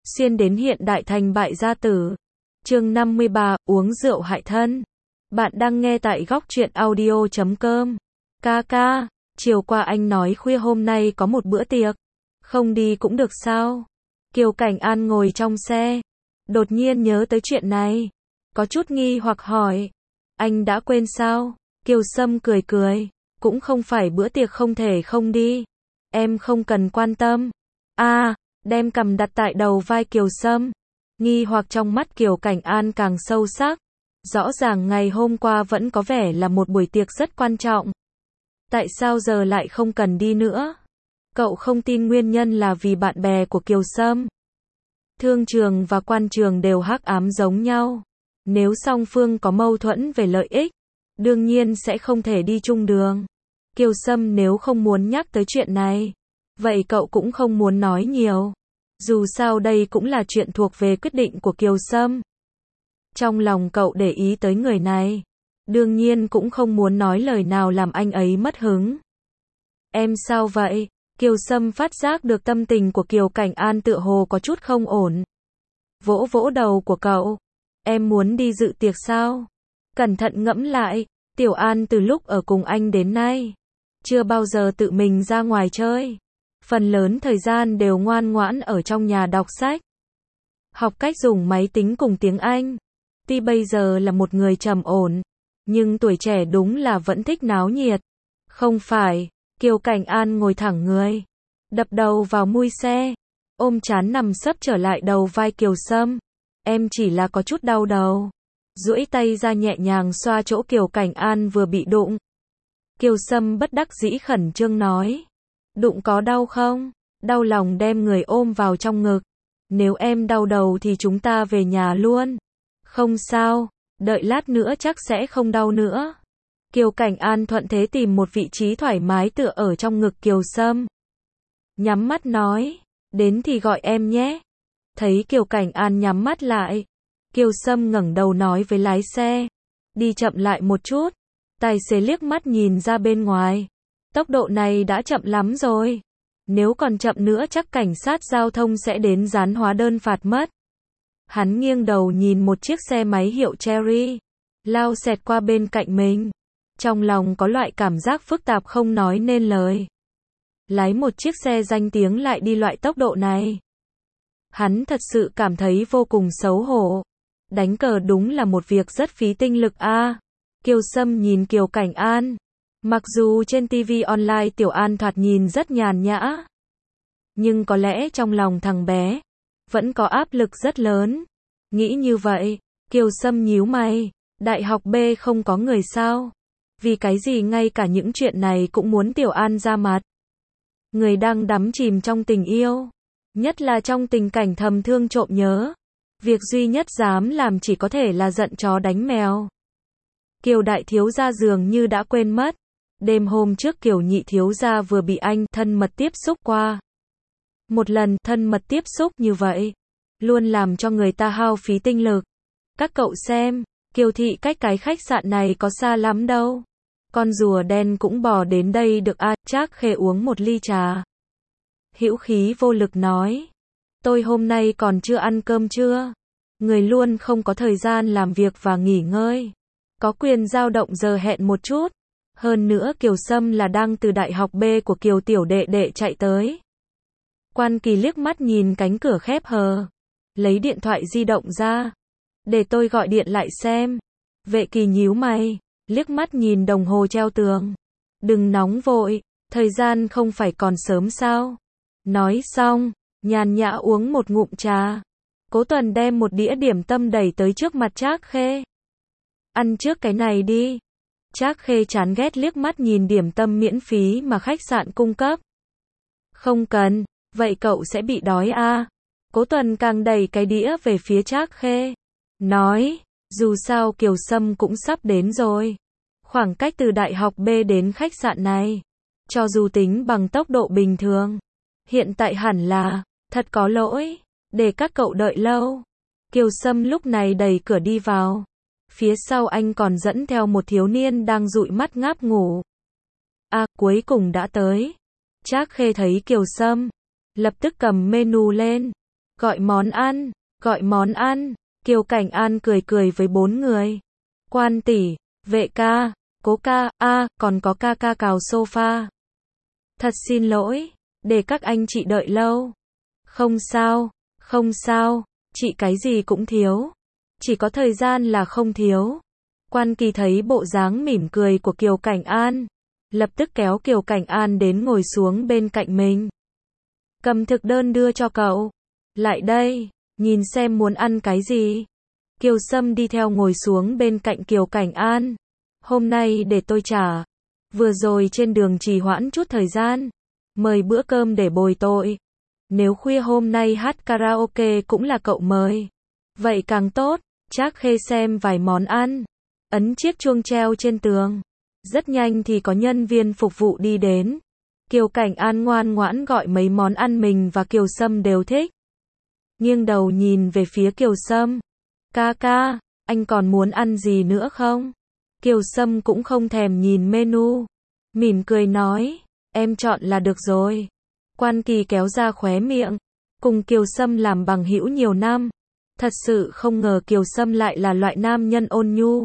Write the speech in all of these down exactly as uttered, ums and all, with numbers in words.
Xuyên đến hiện đại thành bại gia tử. Chương năm mươi ba, uống rượu hại thân. Bạn đang nghe tại góc truyện audio chấm com. Ca ca, chiều qua anh nói khuya hôm nay có một bữa tiệc. Không đi cũng được sao? Kiều Cảnh An ngồi trong xe. Đột nhiên nhớ tới chuyện này. Có chút nghi hoặc hỏi. Anh đã quên sao? Kiều Sâm cười cười. Cũng không phải bữa tiệc không thể không đi. Em không cần quan tâm. À, đem cằm đặt tại đầu vai Kiều Sâm. Nghi hoặc trong mắt Kiều Cảnh An càng sâu sắc. Rõ ràng ngày hôm qua vẫn có vẻ là một buổi tiệc rất quan trọng. Tại sao giờ lại không cần đi nữa? Cậu không tin nguyên nhân là vì bạn bè của Kiều Sâm. Thương trường và quan trường đều hắc ám giống nhau. Nếu song phương có mâu thuẫn về lợi ích, đương nhiên sẽ không thể đi chung đường. Kiều Sâm nếu không muốn nhắc tới chuyện này, vậy cậu cũng không muốn nói nhiều. Dù sao đây cũng là chuyện thuộc về quyết định của Kiều Sâm. Trong lòng cậu để ý tới người này, đương nhiên cũng không muốn nói lời nào làm anh ấy mất hứng. Em sao vậy? Kiều Sâm phát giác được tâm tình của Kiều Cảnh An tựa hồ có chút không ổn. Vỗ vỗ đầu của cậu. Em muốn đi dự tiệc sao? Cẩn thận ngẫm lại, Tiểu An từ lúc ở cùng anh đến nay, chưa bao giờ tự mình ra ngoài chơi. Phần lớn thời gian đều ngoan ngoãn ở trong nhà đọc sách. Học cách dùng máy tính cùng tiếng Anh. Tuy bây giờ là một người trầm ổn, nhưng tuổi trẻ đúng là vẫn thích náo nhiệt. Không phải, Kiều Cảnh An ngồi thẳng người, đập đầu vào mui xe, ôm trán nằm sấp trở lại đầu vai Kiều Sâm. Em chỉ là có chút đau đầu. Duỗi tay ra nhẹ nhàng xoa chỗ Kiều Cảnh An vừa bị đụng. Kiều Sâm bất đắc dĩ khẩn trương nói. Đụng có đau không? Đau lòng đem người ôm vào trong ngực. Nếu em đau đầu thì chúng ta về nhà luôn. Không sao, đợi lát nữa chắc sẽ không đau nữa. Kiều Cảnh An thuận thế tìm một vị trí thoải mái tựa ở trong ngực Kiều Sâm. Nhắm mắt nói, đến thì gọi em nhé. Thấy Kiều Cảnh An nhắm mắt lại, Kiều Sâm ngẩng đầu nói với lái xe, đi chậm lại một chút. Tài xế liếc mắt nhìn ra bên ngoài. Tốc độ này đã chậm lắm rồi. Nếu còn chậm nữa chắc cảnh sát giao thông sẽ đến dán hóa đơn phạt mất. Hắn nghiêng đầu nhìn một chiếc xe máy hiệu Cherry, lao xẹt qua bên cạnh mình. Trong lòng có loại cảm giác phức tạp không nói nên lời. Lái một chiếc xe danh tiếng lại đi loại tốc độ này. Hắn thật sự cảm thấy vô cùng xấu hổ. Đánh cờ đúng là một việc rất phí tinh lực a. À, Kiều Sâm nhìn Kiều Cảnh An. Mặc dù trên ti vi online Tiểu An thoạt nhìn rất nhàn nhã, nhưng có lẽ trong lòng thằng bé vẫn có áp lực rất lớn. Nghĩ như vậy, Kiều Sâm nhíu mày. Đại học B không có người sao? Vì cái gì ngay cả những chuyện này cũng muốn Tiểu An ra mặt? Người đang đắm chìm trong tình yêu, nhất là trong tình cảnh thầm thương trộm nhớ. Việc duy nhất dám làm chỉ có thể là giận chó đánh mèo. Kiều đại thiếu gia dường như đã quên mất. Đêm hôm trước Kiều nhị thiếu gia vừa bị anh thân mật tiếp xúc qua. Một lần thân mật tiếp xúc như vậy, luôn làm cho người ta hao phí tinh lực. Các cậu xem, Kiều thị cách cái khách sạn này có xa lắm đâu. Con rùa đen cũng bò đến đây được à? Trác Khê uống một ly trà. Hữu khí vô lực nói. Tôi hôm nay còn chưa ăn cơm trưa. Người luôn không có thời gian làm việc và nghỉ ngơi. Có quyền dao động giờ hẹn một chút. Hơn nữa Kiều Sâm là đang từ đại học B của Kiều tiểu đệ đệ chạy tới. Quan Kỳ liếc mắt nhìn cánh cửa khép hờ. Lấy điện thoại di động ra. Để tôi gọi điện lại xem. Vệ Kỳ nhíu mày, liếc mắt nhìn đồng hồ treo tường. Đừng nóng vội, thời gian không phải còn sớm sao? Nói xong, nhàn nhã uống một ngụm trà. Cố Tuần đem một đĩa điểm tâm đẩy tới trước mặt Trác Khê. Ăn trước cái này đi. Trác Khê chán ghét liếc mắt nhìn điểm tâm miễn phí mà khách sạn cung cấp. Không cần, vậy cậu sẽ bị đói à? Cố Tuần càng đẩy cái đĩa về phía Trác Khê. Nói, dù sao Kiều Sâm cũng sắp đến rồi. Khoảng cách từ đại học B đến khách sạn này, cho dù tính bằng tốc độ bình thường, hiện tại hẳn là, thật có lỗi, để các cậu đợi lâu. Kiều Sâm lúc này đẩy cửa đi vào. Phía sau anh còn dẫn theo một thiếu niên đang dụi mắt ngáp ngủ. À, cuối cùng đã tới. Trác Khê thấy Kiều Sâm, lập tức cầm menu lên. Gọi món ăn, gọi món ăn. Kiều Cảnh An cười cười với bốn người. Quan tỷ, vệ ca, cố ca, a, còn có ca ca cào sofa. Thật xin lỗi, để các anh chị đợi lâu. Không sao, không sao, chị cái gì cũng thiếu. Chỉ có thời gian là không thiếu. Quan Kỳ thấy bộ dáng mỉm cười của Kiều Cảnh An, lập tức kéo Kiều Cảnh An đến ngồi xuống bên cạnh mình. Cầm thực đơn đưa cho cậu. Lại đây, nhìn xem muốn ăn cái gì. Kiều Sâm đi theo ngồi xuống bên cạnh Kiều Cảnh An. Hôm nay để tôi trả. Vừa rồi trên đường trì hoãn chút thời gian. Mời bữa cơm để bồi tội. Nếu khuya hôm nay hát karaoke cũng là cậu mời. Vậy càng tốt, Trác Khê xem vài món ăn. Ấn chiếc chuông treo trên tường. Rất nhanh thì có nhân viên phục vụ đi đến. Kiều Cảnh An ngoan ngoãn gọi mấy món ăn mình và Kiều Sâm đều thích. Nghiêng đầu nhìn về phía Kiều Sâm. Ca ca, anh còn muốn ăn gì nữa không? Kiều Sâm cũng không thèm nhìn menu. Mỉm cười nói, em chọn là được rồi. Quan Kỳ kéo ra khóe miệng. Cùng Kiều Sâm làm bằng hữu nhiều năm. Thật sự không ngờ Kiều Sâm lại là loại nam nhân ôn nhu.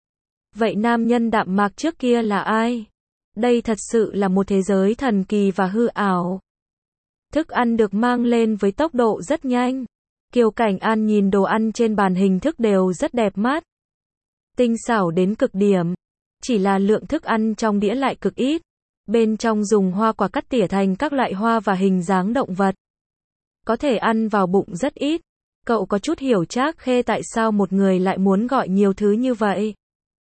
Vậy nam nhân đạm mạc trước kia là ai? Đây thật sự là một thế giới thần kỳ và hư ảo. Thức ăn được mang lên với tốc độ rất nhanh. Kiều Cảnh An nhìn đồ ăn trên bàn hình thức đều rất đẹp mắt. Tinh xảo đến cực điểm. Chỉ là lượng thức ăn trong đĩa lại cực ít. Bên trong dùng hoa quả cắt tỉa thành các loại hoa và hình dáng động vật. Có thể ăn vào bụng rất ít. Cậu có chút hiểu Trác Khê tại sao một người lại muốn gọi nhiều thứ như vậy.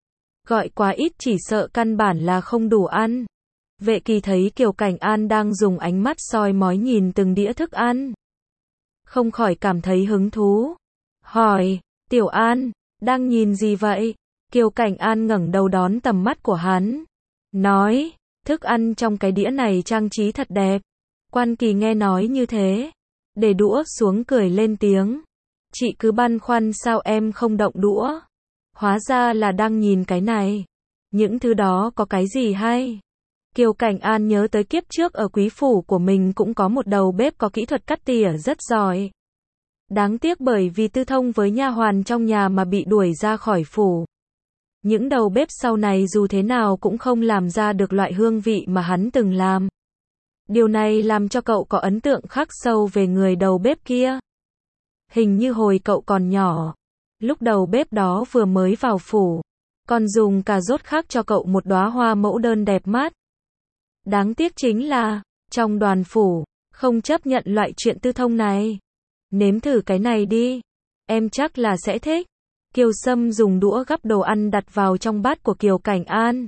Gọi quá ít chỉ sợ căn bản là không đủ ăn. Vệ Kỳ thấy Kiều Cảnh An đang dùng ánh mắt soi mói nhìn từng đĩa thức ăn. Không khỏi cảm thấy hứng thú. Hỏi, Tiểu An, đang nhìn gì vậy? Kiều Cảnh An ngẩng đầu đón tầm mắt của hắn. Nói, thức ăn trong cái đĩa này trang trí thật đẹp. Quan Kỳ nghe nói như thế. Để đũa xuống cười lên tiếng. Chị cứ băn khoăn sao em không động đũa. Hóa ra là đang nhìn cái này. Những thứ đó có cái gì hay? Kiều Cảnh An nhớ tới kiếp trước ở quý phủ của mình cũng có một đầu bếp có kỹ thuật cắt tỉa rất giỏi. Đáng tiếc bởi vì tư thông với nha hoàn trong nhà mà bị đuổi ra khỏi phủ. Những đầu bếp sau này dù thế nào cũng không làm ra được loại hương vị mà hắn từng làm. Điều này làm cho cậu có ấn tượng khắc sâu về người đầu bếp kia. Hình như hồi cậu còn nhỏ, lúc đầu bếp đó vừa mới vào phủ, còn dùng cà rốt khắc cho cậu một đóa hoa mẫu đơn đẹp mắt. Đáng tiếc chính là, trong đoàn phủ, không chấp nhận loại chuyện tư thông này. Nếm thử cái này đi, em chắc là sẽ thích. Kiều Sâm dùng đũa gắp đồ ăn đặt vào trong bát của Kiều Cảnh An.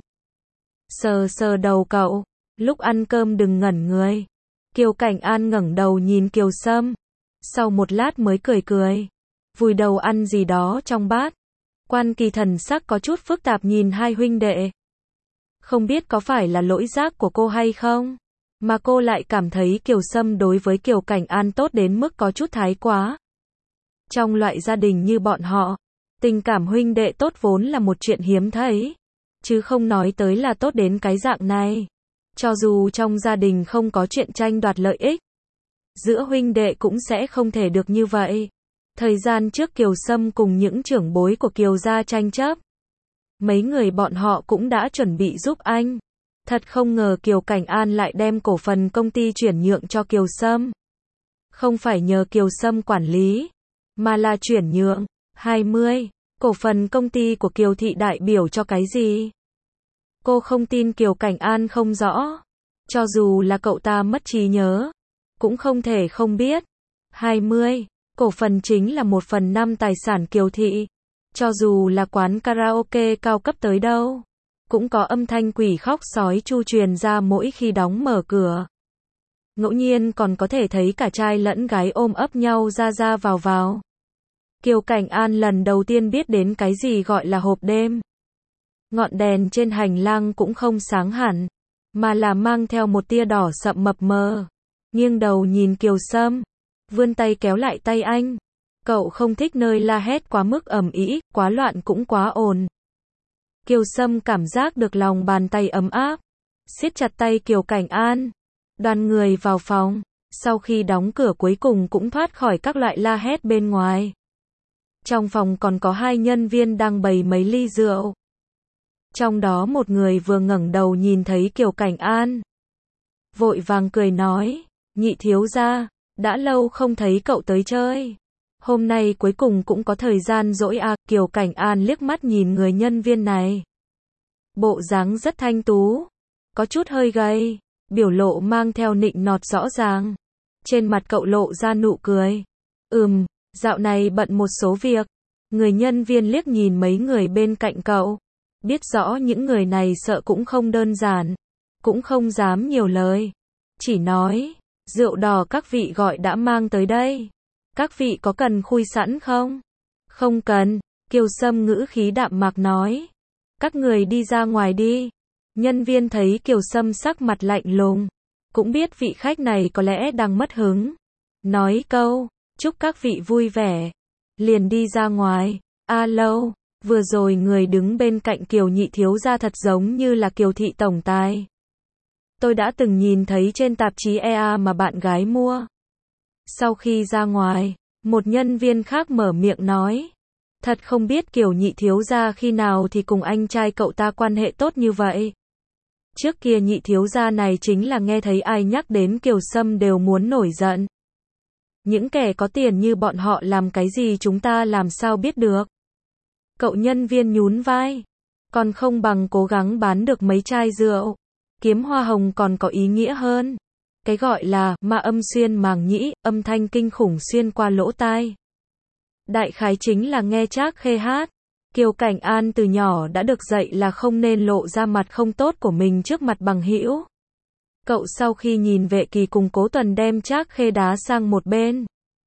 Sờ sờ đầu cậu, lúc ăn cơm đừng ngẩn người. Kiều Cảnh An ngẩng đầu nhìn Kiều Sâm. Sau một lát mới cười cười. Vùi đầu ăn gì đó trong bát. Quan Kỳ thần sắc có chút phức tạp nhìn hai huynh đệ. Không biết có phải là lỗi giác của cô hay không? Mà cô lại cảm thấy Kiều Sâm đối với Kiều Cảnh An tốt đến mức có chút thái quá. Trong loại gia đình như bọn họ, tình cảm huynh đệ tốt vốn là một chuyện hiếm thấy. Chứ không nói tới là tốt đến cái dạng này. Cho dù trong gia đình không có chuyện tranh đoạt lợi ích, giữa huynh đệ cũng sẽ không thể được như vậy. Thời gian trước Kiều Sâm cùng những trưởng bối của Kiều gia tranh chấp. Mấy người bọn họ cũng đã chuẩn bị giúp anh. Thật không ngờ Kiều Cảnh An lại đem cổ phần công ty chuyển nhượng cho Kiều Sâm. Không phải nhờ Kiều Sâm quản lý, mà là chuyển nhượng. hai mươi. Cổ phần công ty của Kiều Thị đại biểu cho cái gì? Cô không tin Kiều Cảnh An không rõ. Cho dù là cậu ta mất trí nhớ, cũng không thể không biết. hai mươi. Cổ phần chính là một phần năm tài sản Kiều Thị. Cho dù là quán karaoke cao cấp tới đâu, cũng có âm thanh quỷ khóc sói chu truyền ra mỗi khi đóng mở cửa. Ngẫu nhiên còn có thể thấy cả trai lẫn gái ôm ấp nhau ra ra vào vào. Kiều Cảnh An lần đầu tiên biết đến cái gì gọi là hộp đêm. Ngọn đèn trên hành lang cũng không sáng hẳn, mà là mang theo một tia đỏ sậm mập mờ. Nghiêng đầu nhìn Kiều Sâm, vươn tay kéo lại tay anh. Cậu không thích nơi la hét quá mức ầm ĩ, quá loạn cũng quá ồn. Kiều Sâm cảm giác được lòng bàn tay ấm áp, siết chặt tay Kiều Cảnh An. Đoàn người vào phòng, Sau khi đóng cửa cuối cùng cũng thoát khỏi các loại la hét bên ngoài. Trong phòng còn có hai nhân viên đang bày mấy ly rượu. Trong đó một người vừa ngẩng đầu nhìn thấy Kiều Cảnh An. Vội vàng cười nói, nhị thiếu gia, đã lâu không thấy cậu tới chơi. Hôm nay cuối cùng cũng có thời gian rỗi à. Kiều Cảnh An liếc mắt nhìn người nhân viên này. Bộ dáng rất thanh tú, có chút hơi gầy, biểu lộ mang theo nịnh nọt rõ ràng. Trên mặt cậu lộ ra nụ cười. Ừm, dạo này bận một số việc. Người nhân viên liếc nhìn mấy người bên cạnh cậu. Biết rõ những người này sợ cũng không đơn giản. Cũng không dám nhiều lời. Chỉ nói, rượu đỏ các vị gọi đã mang tới đây. Các vị có cần khui sẵn không? Không cần, Kiều Sâm ngữ khí đạm mạc nói. Các người đi ra ngoài đi. Nhân viên thấy Kiều Sâm sắc mặt lạnh lùng. Cũng biết vị khách này có lẽ đang mất hứng. Nói câu, chúc các vị vui vẻ. Liền đi ra ngoài. A lâu, vừa rồi người đứng bên cạnh Kiều nhị thiếu gia thật giống như là Kiều thị tổng tài. Tôi đã từng nhìn thấy trên tạp chí e a mà bạn gái mua. Sau khi ra ngoài, một nhân viên khác mở miệng nói. Thật không biết Kiều nhị thiếu gia khi nào thì cùng anh trai cậu ta quan hệ tốt như vậy. Trước kia nhị thiếu gia này chính là nghe thấy ai nhắc đến Kiều Sâm đều muốn nổi giận. Những kẻ có tiền như bọn họ làm cái gì chúng ta làm sao biết được. Cậu nhân viên nhún vai. Còn không bằng cố gắng bán được mấy chai rượu. Kiếm hoa hồng còn có ý nghĩa hơn. Cái gọi là ma âm xuyên màng nhĩ, âm thanh kinh khủng xuyên qua lỗ tai. Đại khái chính là nghe Trác Khê hát. Kiều Cảnh An từ nhỏ đã được dạy là không nên lộ ra mặt không tốt của mình trước mặt bằng hữu. Cậu sau khi nhìn Vệ Kỳ cùng Cố Tuần đem Trác Khê đá sang một bên,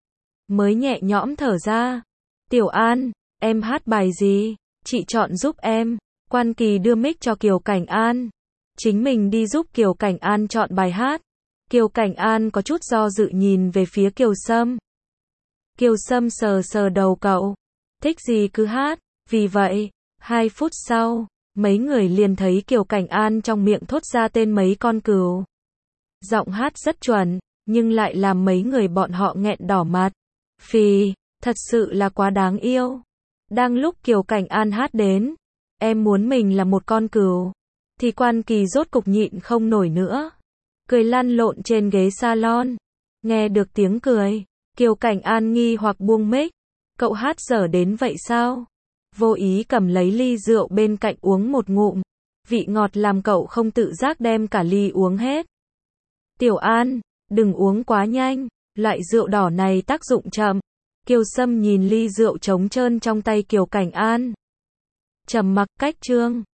mới nhẹ nhõm thở ra. Tiểu An, em hát bài gì? Chị chọn giúp em. Quan Kỳ đưa mic cho Kiều Cảnh An. Chính mình đi giúp Kiều Cảnh An chọn bài hát. Kiều Cảnh An có chút do dự nhìn về phía Kiều Sâm. Kiều Sâm sờ sờ đầu cậu. Thích gì cứ hát. Vì vậy, hai phút sau, mấy người liền thấy Kiều Cảnh An trong miệng thốt ra tên mấy con cừu. Giọng hát rất chuẩn, nhưng lại làm mấy người bọn họ nghẹn đỏ mặt. Phì, thật sự là quá đáng yêu. Đang lúc Kiều Cảnh An hát đến, em muốn mình là một con cừu, thì Quan Kỳ rốt cục nhịn không nổi nữa. Cười lăn lộn trên ghế salon. Nghe được tiếng cười, Kiều Cảnh An nghi hoặc buông mic. Cậu hát dở đến vậy sao? Vô ý cầm lấy ly rượu bên cạnh uống một ngụm. Vị ngọt làm cậu không tự giác đem cả ly uống hết. Tiểu An, đừng uống quá nhanh, loại rượu đỏ này tác dụng chậm. Kiều Sâm nhìn ly rượu trống trơn trong tay Kiều Cảnh An. Trầm mặc cách chương.